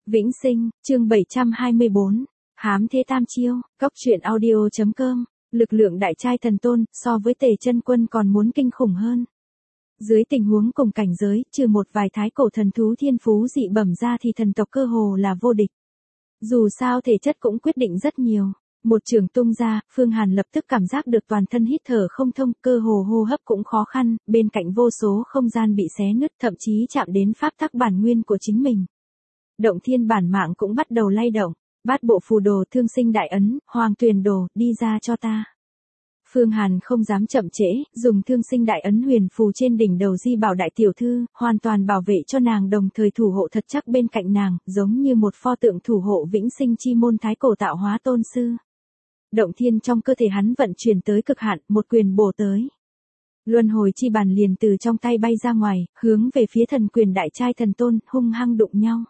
Vĩnh Sinh, chương 724, Hám Thế Tam Chiêu, Cốc truyện audio.com, lực lượng đại trai thần tôn, so với Tề Chân Quân còn muốn kinh khủng hơn. Dưới tình huống cùng cảnh giới, trừ một vài thái cổ thần thú thiên phú dị bẩm ra thì thần tộc cơ hồ là vô địch. Dù sao thể chất cũng quyết định rất nhiều. Một trường tung ra, Phương Hàn lập tức cảm giác được toàn thân hít thở không thông, cơ hồ hô hấp cũng khó khăn, bên cạnh vô số không gian bị xé nứt, thậm chí chạm đến pháp tắc bản nguyên của chính mình. Động thiên bản mạng cũng bắt đầu lay động, bát bộ phù đồ, thương sinh đại ấn, hoàng tuyền đồ, đi ra cho ta. Phương Hàn không dám chậm trễ, dùng thương sinh đại ấn huyền phù trên đỉnh đầu Di Bảo đại tiểu thư, hoàn toàn bảo vệ cho nàng, đồng thời thủ hộ thật chắc bên cạnh nàng, giống như một pho tượng thủ hộ vĩnh sinh chi môn thái cổ tạo hóa tôn sư. Động thiên trong cơ thể hắn vận chuyển tới cực hạn, một quyền bổ tới. Luân hồi chi bàn liền từ trong tay bay ra ngoài, hướng về phía thần quyền đại trai thần tôn, hung hăng đụng nhau.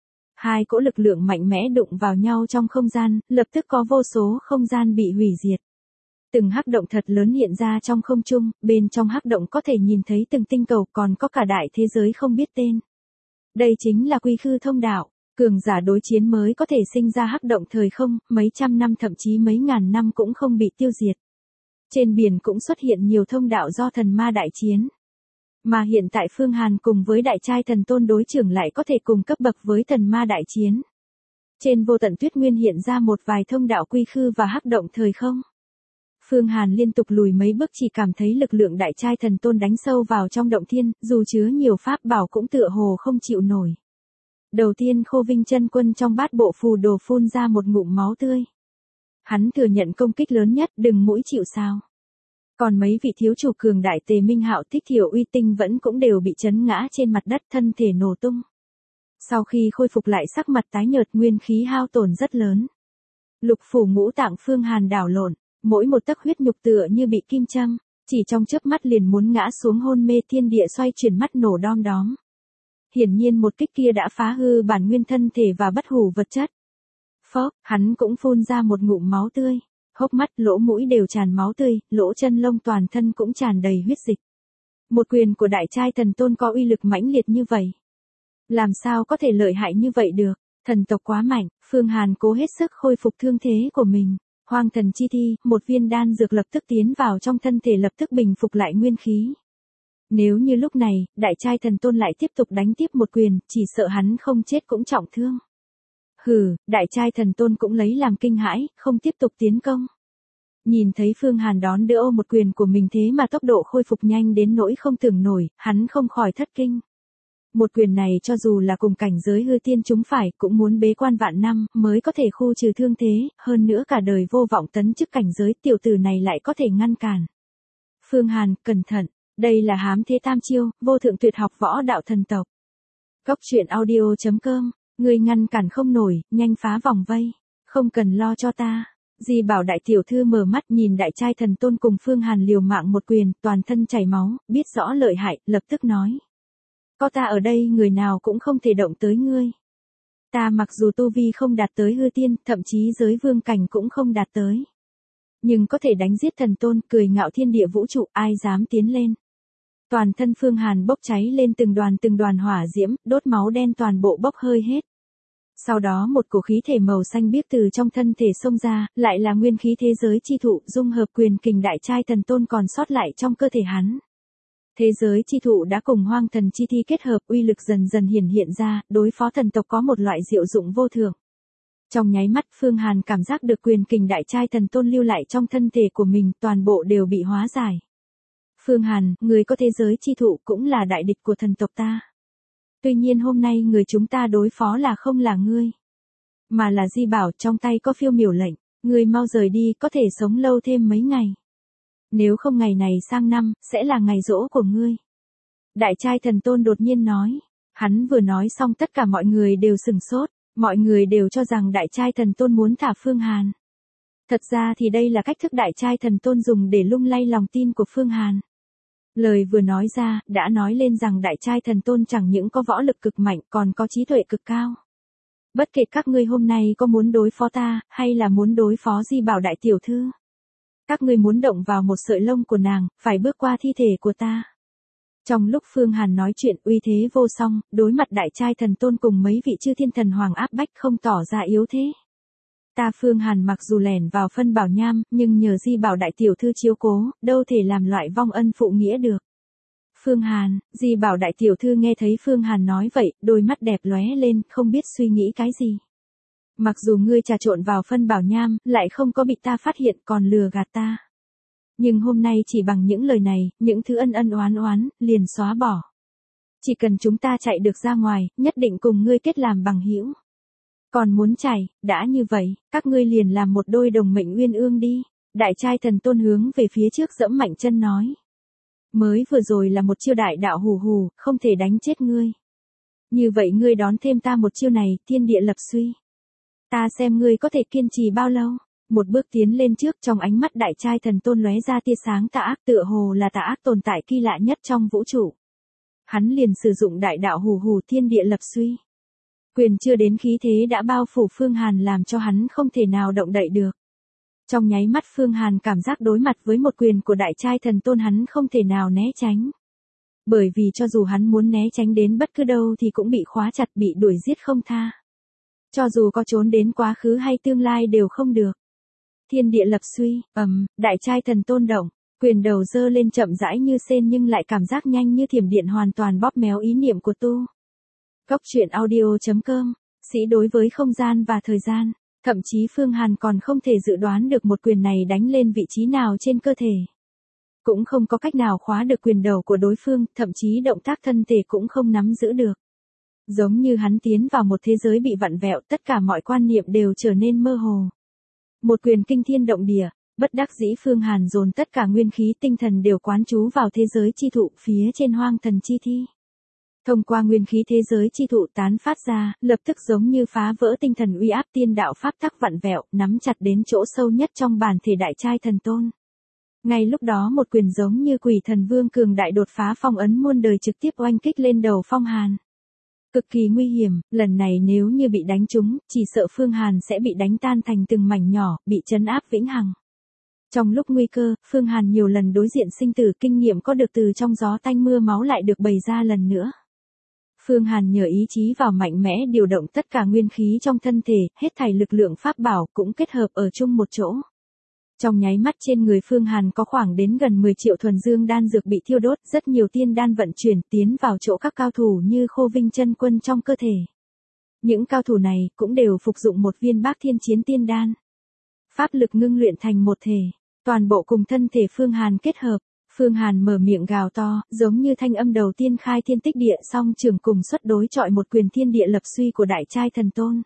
Hai cỗ lực lượng mạnh mẽ đụng vào nhau trong không gian, lập tức có vô số không gian bị hủy diệt. Từng hắc động thật lớn hiện ra trong không trung, bên trong hắc động có thể nhìn thấy từng tinh cầu, còn có cả đại thế giới không biết tên. Đây chính là quy khư thông đạo, cường giả đối chiến mới có thể sinh ra hắc động thời không, mấy trăm năm thậm chí mấy ngàn năm cũng không bị tiêu diệt. Trên biển cũng xuất hiện nhiều thông đạo do thần ma đại chiến. Mà hiện tại Phương Hàn cùng với đại trai thần tôn đối trưởng lại có thể cùng cấp bậc với thần ma đại chiến. Trên vô tận tuyết nguyên hiện ra một vài thông đạo quy khư và hắc động thời không. Phương Hàn liên tục lùi mấy bước, chỉ cảm thấy lực lượng đại trai thần tôn đánh sâu vào trong động thiên, dù chứa nhiều pháp bảo cũng tựa hồ không chịu nổi. Đầu tiên Khô Vinh Chân Quân trong bát bộ phù đồ phun ra một ngụm máu tươi. Hắn thừa nhận công kích lớn nhất, đừng mũi chịu sào. Còn mấy vị thiếu chủ cường đại Tề Minh Hạo, Thích Thiểu Uy Tinh vẫn cũng đều bị chấn ngã trên mặt đất, thân thể nổ tung. Sau khi khôi phục lại sắc mặt tái nhợt, nguyên khí hao tổn rất lớn. Lục phủ ngũ tạng Phương Hàn đảo lộn, mỗi một tấc huyết nhục tựa như bị kim châm, chỉ trong chớp mắt liền muốn ngã xuống hôn mê, thiên địa xoay chuyển, mắt nổ đom đóm. Hiển nhiên một kích kia đã phá hư bản nguyên thân thể và bất hủ vật chất. Phốc, hắn cũng phun ra một ngụm máu tươi. Hốc mắt, lỗ mũi đều tràn máu tươi, lỗ chân lông toàn thân cũng tràn đầy huyết dịch. Một quyền của đại trai thần tôn có uy lực mãnh liệt như vậy. Làm sao có thể lợi hại như vậy được, thần tộc quá mạnh. Phương Hàn cố hết sức khôi phục thương thế của mình. Hoang thần chi thi, một viên đan dược lập tức tiến vào trong thân thể, lập tức bình phục lại nguyên khí. Nếu như lúc này, đại trai thần tôn lại tiếp tục đánh tiếp một quyền, chỉ sợ hắn không chết cũng trọng thương. Hừ, đại trai thần tôn cũng lấy làm kinh hãi, không tiếp tục tiến công. Nhìn thấy Phương Hàn đón đỡ một quyền của mình thế mà tốc độ khôi phục nhanh đến nỗi không tưởng nổi, hắn không khỏi thất kinh. Một quyền này cho dù là cùng cảnh giới hư tiên chúng phải cũng muốn bế quan vạn năm mới có thể khu trừ thương thế, hơn nữa cả đời vô vọng tấn chức cảnh giới, tiểu tử này lại có thể ngăn cản. Phương Hàn, cẩn thận, đây là Hám Thế Tam Chiêu, vô thượng tuyệt học võ đạo thần tộc. Cốc truyện audio.com, người ngăn cản không nổi, nhanh phá vòng vây, không cần lo cho ta. Di Bảo đại tiểu thư mở mắt nhìn đại trai thần tôn cùng Phương Hàn liều mạng một quyền, toàn thân chảy máu, biết rõ lợi hại, lập tức nói. Có ta ở đây người nào cũng không thể động tới ngươi. Ta mặc dù tu vi không đạt tới hư tiên, thậm chí giới vương cảnh cũng không đạt tới. Nhưng có thể đánh giết thần tôn, cười ngạo thiên địa vũ trụ, ai dám tiến lên. Toàn thân Phương Hàn bốc cháy lên từng đoàn hỏa diễm, đốt máu đen toàn bộ bốc hơi hết. Sau đó một cổ khí thể màu xanh biếc từ trong thân thể xông ra, lại là nguyên khí thế giới chi thụ, dung hợp quyền kình đại trai thần tôn còn sót lại trong cơ thể hắn. Thế giới chi thụ đã cùng hoang thần chi thi kết hợp, uy lực dần dần hiện ra, đối phó thần tộc có một loại diệu dụng vô thượng. Trong nháy mắt Phương Hàn cảm giác được quyền kình đại trai thần tôn lưu lại trong thân thể của mình, toàn bộ đều bị hóa giải. Phương Hàn, người có thế giới chi thụ cũng là đại địch của thần tộc ta. Tuy nhiên hôm nay người chúng ta đối phó là không là ngươi, mà là Di Bảo, trong tay có phiêu miểu lệnh, ngươi mau rời đi, có thể sống lâu thêm mấy ngày. Nếu không ngày này sang năm, sẽ là ngày giỗ của ngươi. Đại trai thần tôn đột nhiên nói. Hắn vừa nói xong tất cả mọi người đều sừng sốt, mọi người đều cho rằng đại trai thần tôn muốn thả Phương Hàn. Thật ra thì đây là cách thức đại trai thần tôn dùng để lung lay lòng tin của Phương Hàn. Lời vừa nói ra, đã nói lên rằng đại trai thần tôn chẳng những có võ lực cực mạnh, còn có trí tuệ cực cao. Bất kể các ngươi hôm nay có muốn đối phó ta, hay là muốn đối phó Di Bảo đại tiểu thư. Các ngươi muốn động vào một sợi lông của nàng, phải bước qua thi thể của ta. Trong lúc Phương Hàn nói chuyện uy thế vô song, đối mặt đại trai thần tôn cùng mấy vị chư thiên thần hoàng áp bách không tỏ ra yếu thế. Ta Phương Hàn mặc dù lẻn vào phân bảo nham, nhưng nhờ Di Bảo đại tiểu thư chiếu cố, đâu thể làm loại vong ân phụ nghĩa được. Phương Hàn, Di Bảo đại tiểu thư nghe thấy Phương Hàn nói vậy, đôi mắt đẹp lóe lên, không biết suy nghĩ cái gì. Mặc dù ngươi trà trộn vào phân bảo nham, lại không có bị ta phát hiện còn lừa gạt ta. Nhưng hôm nay chỉ bằng những lời này, những thứ ân ân oán oán, liền xóa bỏ. Chỉ cần chúng ta chạy được ra ngoài, nhất định cùng ngươi kết làm bằng hữu. Còn muốn chạy, đã như vậy, các ngươi liền làm một đôi đồng mệnh uyên ương đi. Đại trai thần tôn hướng về phía trước giẫm mạnh chân nói. Mới vừa rồi là một chiêu đại đạo hù hù, không thể đánh chết ngươi. Như vậy ngươi đón thêm ta một chiêu này, thiên địa lập suy. Ta xem ngươi có thể kiên trì bao lâu. Một bước tiến lên trước, trong ánh mắt đại trai thần tôn lóe ra tia sáng tà ác, tựa hồ là tà ác tồn tại kỳ lạ nhất trong vũ trụ. Hắn liền sử dụng đại đạo hù hù, thiên địa lập suy. Quyền chưa đến khí thế đã bao phủ Phương Hàn, làm cho hắn không thể nào động đậy được. Trong nháy mắt Phương Hàn cảm giác đối mặt với một quyền của đại trai thần tôn hắn không thể nào né tránh. Bởi vì cho dù hắn muốn né tránh đến bất cứ đâu thì cũng bị khóa chặt, bị đuổi giết không tha. Cho dù có trốn đến quá khứ hay tương lai đều không được. Thiên địa lập suy, đại trai thần tôn động, quyền đầu dơ lên chậm rãi như sên nhưng lại cảm giác nhanh như thiểm điện, hoàn toàn bóp méo ý niệm của tu. Cốc truyện audio.com, sĩ đối với không gian và thời gian, thậm chí Phương Hàn còn không thể dự đoán được một quyền này đánh lên vị trí nào trên cơ thể. Cũng không có cách nào khóa được quyền đầu của đối phương, thậm chí động tác thân thể cũng không nắm giữ được. Giống như hắn tiến vào một thế giới bị vặn vẹo, tất cả mọi quan niệm đều trở nên mơ hồ. Một quyền kinh thiên động địa, bất đắc dĩ Phương Hàn dồn tất cả nguyên khí tinh thần đều quán trú vào thế giới chi thụ phía trên hoang thần chi thi. Thông qua nguyên khí thế giới chi thụ tán phát ra, lập tức giống như phá vỡ tinh thần uy áp tiên đạo pháp tắc vặn vẹo, nắm chặt đến chỗ sâu nhất trong bản thể đại trai thần tôn. Ngay lúc đó một quyền giống như quỷ thần vương cường đại đột phá phong ấn muôn đời trực tiếp oanh kích lên đầu Phong Hàn. Cực kỳ nguy hiểm, lần này nếu như bị đánh trúng, chỉ sợ Phương Hàn sẽ bị đánh tan thành từng mảnh nhỏ, bị trấn áp vĩnh hằng. Trong lúc nguy cơ, Phương Hàn nhiều lần đối diện sinh tử, kinh nghiệm có được từ trong gió tanh mưa máu lại được bày ra lần nữa. Phương Hàn nhờ ý chí vào mạnh mẽ điều động tất cả nguyên khí trong thân thể, hết thảy lực lượng pháp bảo cũng kết hợp ở chung một chỗ. Trong nháy mắt trên người Phương Hàn có khoảng đến gần 10 triệu thuần dương đan dược bị thiêu đốt, rất nhiều tiên đan vận chuyển tiến vào chỗ các cao thủ như Khô Vinh chân quân trong cơ thể. Những cao thủ này cũng đều phục dụng một viên Bác Thiên Chiến tiên đan. Pháp lực ngưng luyện thành một thể, toàn bộ cùng thân thể Phương Hàn kết hợp. Phương Hàn mở miệng gào to, giống như thanh âm đầu tiên khai thiên tích địa, song trường cùng xuất đối chọi một quyền thiên địa lập suy của đại trai thần tôn.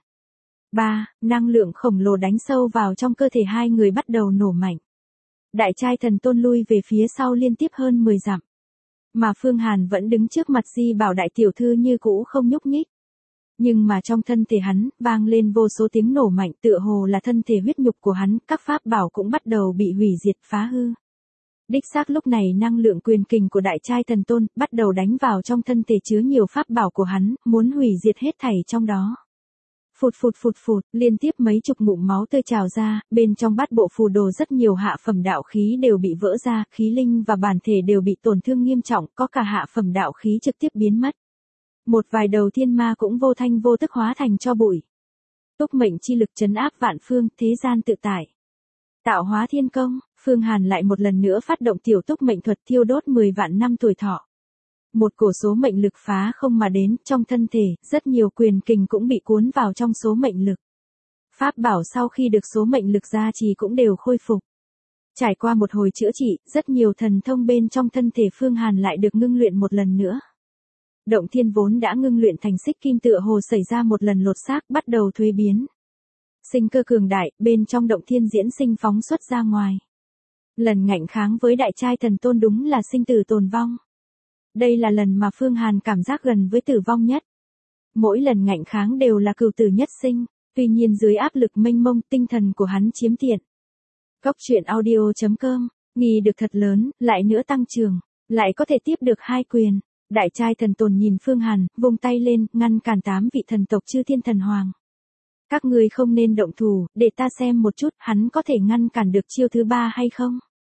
Năng lượng khổng lồ đánh sâu vào trong cơ thể hai người bắt đầu nổ mạnh. Đại trai thần tôn lui về phía sau liên tiếp hơn 10 dặm. Mà Phương Hàn vẫn đứng trước mặt Di Bảo đại tiểu thư như cũ không nhúc nhích. Nhưng mà trong thân thể hắn, vang lên vô số tiếng nổ mạnh, tựa hồ là thân thể huyết nhục của hắn, các pháp bảo cũng bắt đầu bị hủy diệt phá hư. Đích xác lúc này năng lượng quyền kình của đại trai thần tôn bắt đầu đánh vào trong thân thể chứa nhiều pháp bảo của hắn, muốn hủy diệt hết thảy trong đó. Phụt phụt, liên tiếp mấy chục ngụm máu tươi trào ra, bên trong bát bộ phù đồ rất nhiều hạ phẩm đạo khí đều bị vỡ ra, khí linh và bản thể đều bị tổn thương nghiêm trọng, có cả hạ phẩm đạo khí trực tiếp biến mất. Một vài đầu thiên ma cũng vô thanh vô tức hóa thành tro bụi. Túc mệnh chi lực trấn áp vạn phương, thế gian tự tại. Tạo hóa thiên công, Phương Hàn lại một lần nữa phát động tiểu túc mệnh thuật thiêu đốt 10 vạn năm tuổi thọ. Một cổ số mệnh lực phá không mà đến, trong thân thể, rất nhiều quyền kình cũng bị cuốn vào trong số mệnh lực. Pháp bảo sau khi được số mệnh lực gia trì cũng đều khôi phục. Trải qua một hồi chữa trị, rất nhiều thần thông bên trong thân thể Phương Hàn lại được ngưng luyện một lần nữa. Động thiên vốn đã ngưng luyện thành xích kim tựa hồ xảy ra một lần lột xác, bắt đầu thuế biến. Sinh cơ cường đại, bên trong động thiên diễn sinh phóng xuất ra ngoài. Lần ngạnh kháng với đại trai thần tôn đúng là sinh tử tồn vong. Đây là lần mà Phương Hàn cảm giác gần với tử vong nhất. Mỗi lần ngạnh kháng đều là cửu tử nhất sinh, tuy nhiên dưới áp lực mênh mông tinh thần của hắn chiếm tiện. Cốc truyện audio.com, nghi được thật lớn, lại nữa tăng trưởng, lại có thể tiếp được 2 quyền. Đại trai thần tôn nhìn Phương Hàn, vung tay lên, ngăn cản 8 vị thần tộc chư thiên thần hoàng. Các ngươi không nên động thủ, để ta xem một chút hắn có thể ngăn cản được chiêu thứ 3 hay không.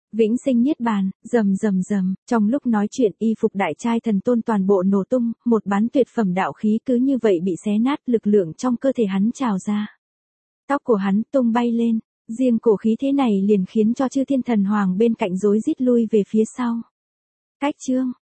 Vĩnh sinh niết bàn, rầm rầm rầm, trong lúc nói chuyện y phục đại trai thần tôn toàn bộ nổ tung, một bán tuyệt phẩm đạo khí cứ như vậy bị xé nát, lực lượng trong cơ thể hắn trào ra. Tóc của hắn tung bay lên, riêng cổ khí thế này liền khiến cho chư thiên thần hoàng bên cạnh rối rít lui về phía sau. Cách chương